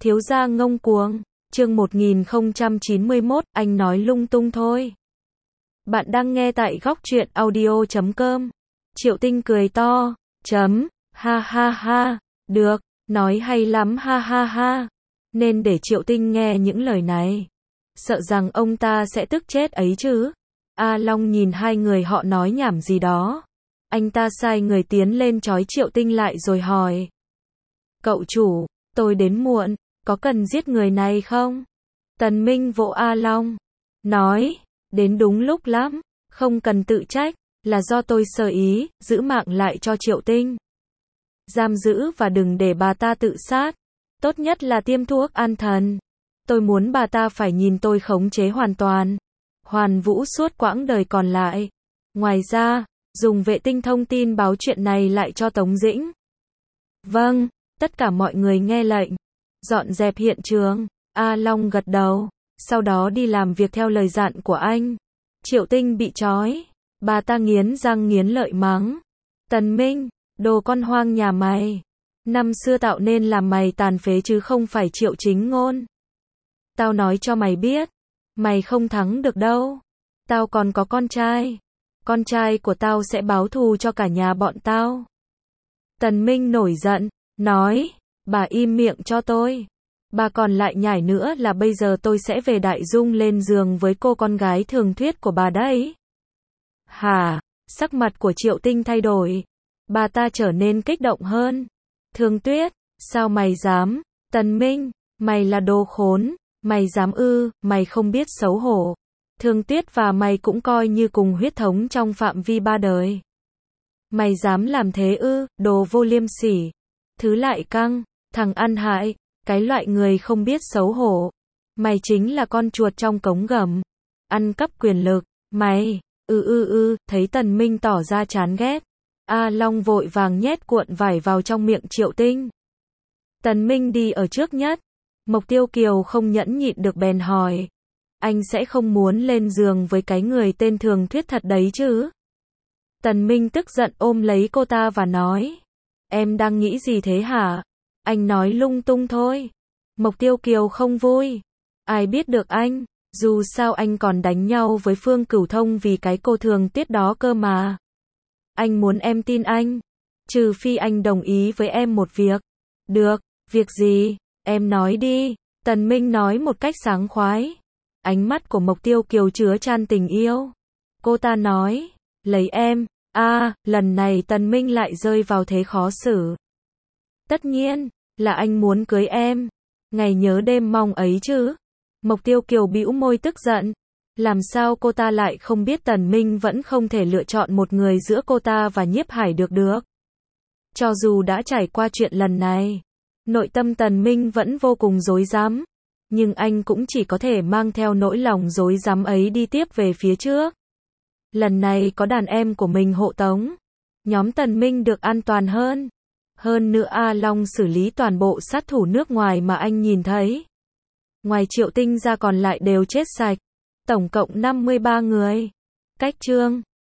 Thiếu gia ngông cuồng, chương 1091, anh nói lung tung thôi. Bạn đang nghe tại góc truyện audio.com. Triệu Tinh cười to, ha ha ha, được, nói hay lắm ha ha ha. Nên để Triệu Tinh nghe những lời này. Sợ rằng ông ta sẽ tức chết ấy chứ. A Long nhìn hai người họ nói nhảm gì đó. Anh ta sai người tiến lên trói Triệu Tinh lại rồi hỏi. Cậu chủ, tôi đến muộn, có cần giết người này không? Tần Minh vỗ A Long, nói, đến đúng lúc lắm, không cần tự trách, là do tôi sơ ý, giữ mạng lại cho Triệu Tinh. Giam giữ và đừng để bà ta tự sát, tốt nhất là tiêm thuốc an thần. Tôi muốn bà ta phải nhìn tôi khống chế hoàn toàn, hoàn vũ suốt quãng đời còn lại. Ngoài ra, dùng vệ tinh thông tin báo chuyện này lại cho Tống Dĩnh. Vâng, tất cả mọi người nghe lệnh. Dọn dẹp hiện trường. A Long gật đầu, sau đó đi làm việc theo lời dặn của anh. Triệu Tinh bị trói, bà ta nghiến răng nghiến lợi mắng. Tần Minh, đồ con hoang nhà mày. Năm xưa tạo nên làm mày tàn phế chứ không phải Triệu Chính Ngôn. Tao nói cho mày biết, mày không thắng được đâu. Tao còn có con trai. Con trai của tao sẽ báo thù cho cả nhà bọn tao. Tần Minh nổi giận, nói, bà im miệng cho tôi. Bà còn lại nhảy nữa là bây giờ tôi sẽ về Đại Dung lên giường với cô con gái Thường Tuyết của bà đấy. Hả? Sắc mặt của Triệu Tinh thay đổi. Bà ta trở nên kích động hơn. Thường Tuyết, sao mày dám? Tần Minh, mày là đồ khốn. Mày dám ư, mày không biết xấu hổ. Thường Tuyết và mày cũng coi như cùng huyết thống trong phạm vi 3 đời. Mày dám làm thế ư, đồ vô liêm sỉ. Thứ lại căng, thằng ăn hại, cái loại người không biết xấu hổ. Mày chính là con chuột trong cống gầm. Ăn cắp quyền lực, mày, thấy Tần Minh tỏ ra chán ghét. A Long vội vàng nhét cuộn vải vào trong miệng Triệu Tinh. Tần Minh đi ở trước nhất. Mộc Tiêu Kiều không nhẫn nhịn được bèn hỏi. Anh sẽ không muốn lên giường với cái người tên Thường Tuyết thật đấy chứ? Tần Minh tức giận ôm lấy cô ta và nói. Em đang nghĩ gì thế hả? Anh nói lung tung thôi. Mộc Tiêu Kiều không vui. Ai biết được anh, dù sao anh còn đánh nhau với Phương Cửu Thông vì cái cô Thường Tuyết đó cơ mà. Anh muốn em tin anh, trừ phi anh đồng ý với em một việc. Được, việc gì? Em nói đi. Tần Minh nói một cách sảng khoái. Ánh mắt của Mộc Tiêu Kiều chứa chan tình yêu. Cô ta nói, lấy em. Lần này Tần Minh lại rơi vào thế khó xử. Tất nhiên, là anh muốn cưới em. Ngày nhớ đêm mong ấy chứ. Mộc Tiêu Kiều bĩu môi tức giận. Làm sao cô ta lại không biết Tần Minh vẫn không thể lựa chọn một người giữa cô ta và Nhiếp Hải được. Cho dù đã trải qua chuyện lần này, nội tâm Tần Minh vẫn vô cùng rối rắm. Nhưng anh cũng chỉ có thể mang theo nỗi lòng rối rắm ấy đi tiếp về phía trước. Lần này có đàn em của mình hộ tống. Nhóm Tần Minh được an toàn hơn. Hơn nữa A Long xử lý toàn bộ sát thủ nước ngoài mà anh nhìn thấy. Ngoài Triệu Tinh ra còn lại đều chết sạch. Tổng cộng 53 người. Cách chương